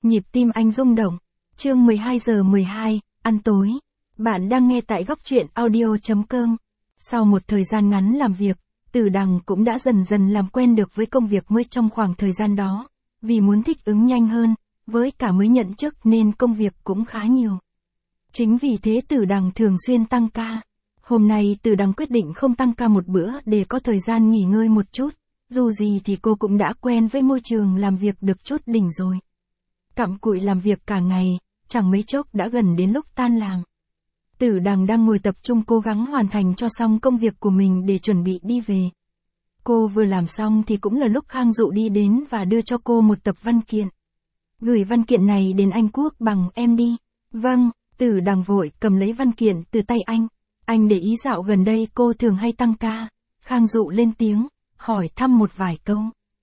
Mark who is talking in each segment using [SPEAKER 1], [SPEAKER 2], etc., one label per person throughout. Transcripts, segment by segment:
[SPEAKER 1] Nhịp tim anh rung động. Chương 12 giờ 12, ăn tối. Bạn đang nghe tại góc truyện audio.com. Sau một thời gian ngắn làm việc, Tử Đằng cũng đã dần dần làm quen được với công việc mới trong khoảng thời gian đó. Vì muốn thích ứng nhanh hơn, với cả mới nhận chức nên công việc cũng khá nhiều. Chính vì thế Tử Đằng thường xuyên tăng ca. Hôm nay Tử Đằng quyết định không tăng ca một bữa để có thời gian nghỉ ngơi một chút. Dù gì thì cô cũng đã quen với môi trường làm việc được chút đỉnh rồi. Cặm cụi làm việc cả ngày, chẳng mấy chốc đã gần đến lúc tan làm. Tử Đằng đang ngồi tập trung cố gắng hoàn thành cho xong công việc của mình để chuẩn bị đi về. Cô vừa làm xong thì cũng là lúc Khang Dụ đi đến và đưa cho cô một tập văn kiện. Gửi văn kiện này đến anh Quốc bằng em đi. Vâng, Tử Đằng vội cầm lấy văn kiện từ tay anh. Anh để ý dạo gần đây cô thường hay tăng ca. Khang Dụ lên tiếng, hỏi thăm một vài câu.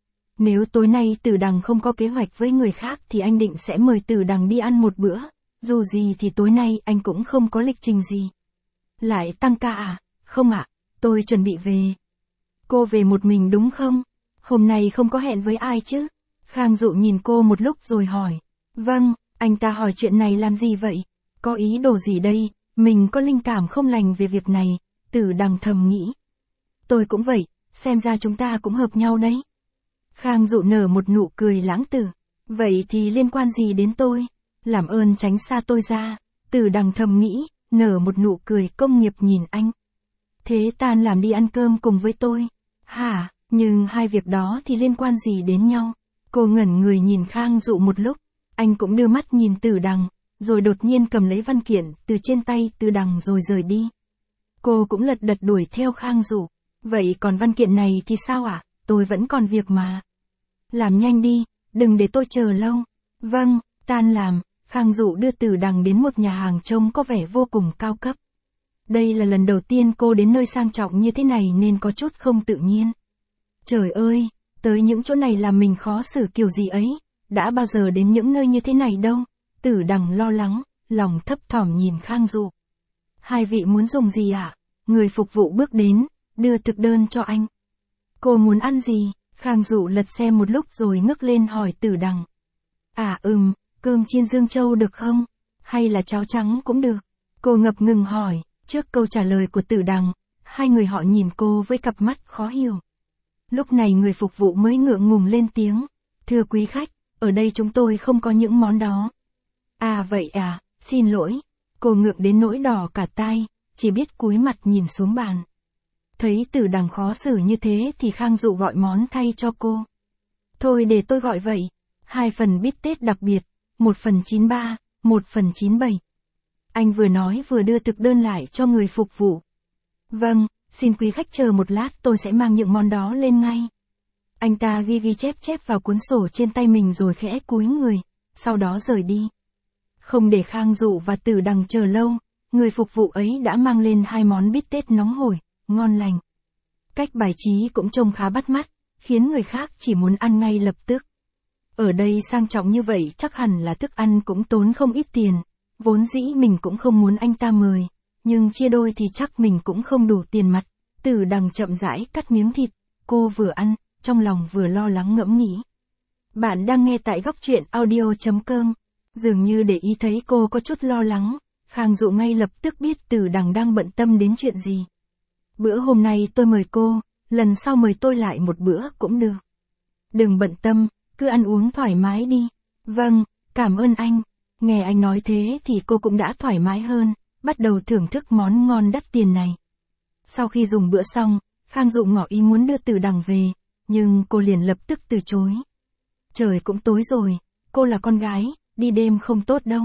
[SPEAKER 1] Nếu tối nay Tử Đằng không có kế hoạch với người khác thì anh định sẽ mời Tử Đằng đi ăn một bữa. Dù gì thì tối nay anh cũng không có lịch trình gì. Lại tăng ca à? Không ạ, tôi chuẩn bị về. Cô về một mình đúng không? Hôm nay không có hẹn với ai chứ? Khang Dụ nhìn cô một lúc rồi hỏi. Vâng, anh ta hỏi chuyện này làm gì vậy? Có ý đồ gì đây? Mình có linh cảm không lành về việc này. Tử Đằng thầm nghĩ. Tôi cũng vậy, xem ra chúng ta cũng hợp nhau đấy. Khang Dụ nở một nụ cười lãng tử. Vậy thì liên quan gì đến tôi? Làm ơn tránh xa tôi ra. Tử Đằng thầm nghĩ, nở một nụ cười công nghiệp nhìn anh. Thế tan làm đi ăn cơm cùng với tôi. Hả, nhưng hai việc đó thì liên quan gì đến nhau? Cô ngẩn người nhìn Khang Dụ một lúc. Anh cũng đưa mắt nhìn Tử Đằng, rồi đột nhiên cầm lấy văn kiện từ trên tay Tử Đằng rồi rời đi. Cô cũng lật đật đuổi theo Khang Dụ. Vậy còn văn kiện này thì sao ạ? Tôi vẫn còn việc mà. Làm nhanh đi, đừng để tôi chờ lâu. Vâng, tan làm, Khang Dụ đưa Tử Đằng đến một nhà hàng trông có vẻ vô cùng cao cấp. Đây là lần đầu tiên cô đến nơi sang trọng như thế này nên có chút không tự nhiên. Trời ơi, tới những chỗ này làm mình khó xử kiểu gì ấy, đã bao giờ đến những nơi như thế này đâu. Tử Đằng lo lắng, lòng thấp thỏm nhìn Khang Dụ. Hai vị muốn dùng gì ạ? Người phục vụ bước đến, đưa thực đơn cho anh. Cô muốn ăn gì? Khang Dụ lật xem một lúc rồi ngước lên hỏi Tử Đằng. Cơm chiên Dương Châu được không? Hay là cháo trắng cũng được? Cô ngập ngừng hỏi, trước câu trả lời của Tử Đằng, hai người họ nhìn cô với cặp mắt khó hiểu. Lúc này người phục vụ mới ngượng ngùng lên tiếng. Thưa quý khách, ở đây chúng tôi không có những món đó. À vậy à, xin lỗi. Cô ngượng đến nỗi đỏ cả tai, chỉ biết cúi mặt nhìn xuống bàn. Thấy Tử Đằng khó xử như thế thì Khang Dụ gọi món thay cho cô. Thôi để tôi gọi vậy. 2 phần bít tết đặc biệt, 1 phần 93, 1 phần 97. Anh vừa nói vừa đưa thực đơn lại cho người phục vụ. Vâng, xin quý khách chờ một lát tôi sẽ mang những món đó lên ngay. Anh ta ghi chép vào cuốn sổ trên tay mình rồi khẽ cúi người, sau đó rời đi. Không để Khang Dụ và Tử Đằng chờ lâu, người phục vụ ấy đã mang lên 2 món bít tết nóng hổi, ngon lành. Cách bài trí cũng trông khá bắt mắt, khiến người khác chỉ muốn ăn ngay lập tức. Ở đây sang trọng như vậy chắc hẳn là thức ăn cũng tốn không ít tiền, vốn dĩ mình cũng không muốn anh ta mời, nhưng chia đôi thì chắc mình cũng không đủ tiền mặt. Tử Đằng chậm rãi cắt miếng thịt, cô vừa ăn, trong lòng vừa lo lắng ngẫm nghĩ. Bạn đang nghe tại góc truyện audio.com. Dường như để ý thấy cô có chút lo lắng, Khang Dụ ngay lập tức biết Tử Đằng đang bận tâm đến chuyện gì. Bữa hôm nay tôi mời cô, lần sau mời tôi lại một bữa cũng được. Đừng bận tâm, cứ ăn uống thoải mái đi. Vâng, cảm ơn anh. Nghe anh nói thế thì cô cũng đã thoải mái hơn, bắt đầu thưởng thức món ngon đắt tiền này. Sau khi dùng bữa xong, Khang Dụ ngỏ ý muốn đưa Tử Đằng về, nhưng cô liền lập tức từ chối. Trời cũng tối rồi, cô là con gái, đi đêm không tốt đâu.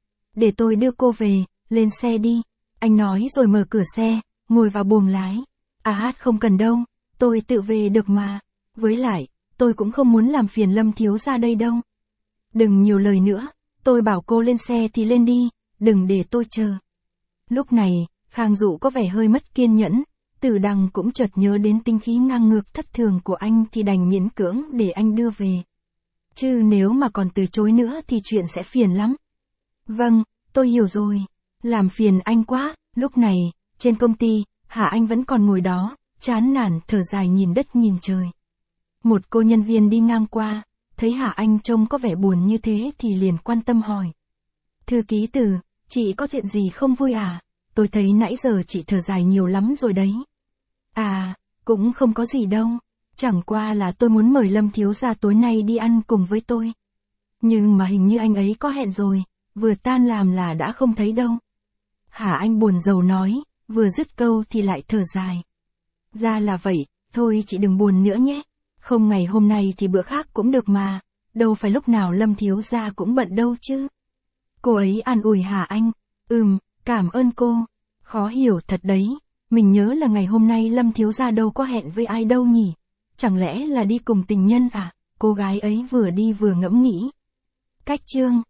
[SPEAKER 1] Để tôi đưa cô về, lên xe đi. Anh nói rồi mở cửa xe, ngồi vào buồng lái. Không cần đâu, tôi tự về được mà. Với lại, tôi cũng không muốn làm phiền Lâm thiếu gia đây đâu. Đừng nhiều lời nữa, tôi bảo cô lên xe thì lên đi, đừng để tôi chờ. Lúc này, Khang Dụ có vẻ hơi mất kiên nhẫn, Tử Đằng cũng chợt nhớ đến tính khí ngang ngược thất thường của anh thì đành miễn cưỡng để anh đưa về. Chứ nếu mà còn từ chối nữa thì chuyện sẽ phiền lắm. Vâng, tôi hiểu rồi. Làm phiền anh quá. Lúc này, trên công ty, Hà Anh vẫn còn ngồi đó, chán nản thở dài nhìn đất nhìn trời. Một cô nhân viên đi ngang qua, Thấy Hà Anh trông có vẻ buồn như thế thì liền quan tâm hỏi. Thư ký Từ, chị có chuyện gì không vui à? Tôi thấy nãy giờ chị thở dài nhiều lắm rồi đấy. À, cũng không có gì đâu. Chẳng qua là tôi muốn mời Lâm thiếu gia tối nay đi ăn cùng với tôi. Nhưng mà hình như anh ấy có hẹn rồi, vừa tan làm là đã không thấy đâu. Hà Anh buồn rầu nói, vừa dứt câu thì lại thở dài. Ra là vậy, thôi chị đừng buồn nữa nhé. Không ngày hôm nay thì bữa khác cũng được mà, đâu phải lúc nào Lâm thiếu gia cũng bận đâu chứ. Cô ấy an ủi Hà Anh, cảm ơn cô. Khó hiểu thật đấy, mình nhớ là ngày hôm nay Lâm thiếu gia đâu có hẹn với ai đâu nhỉ. Chẳng lẽ là đi cùng tình nhân à? Cô gái ấy vừa đi vừa ngẫm nghĩ. Cách chương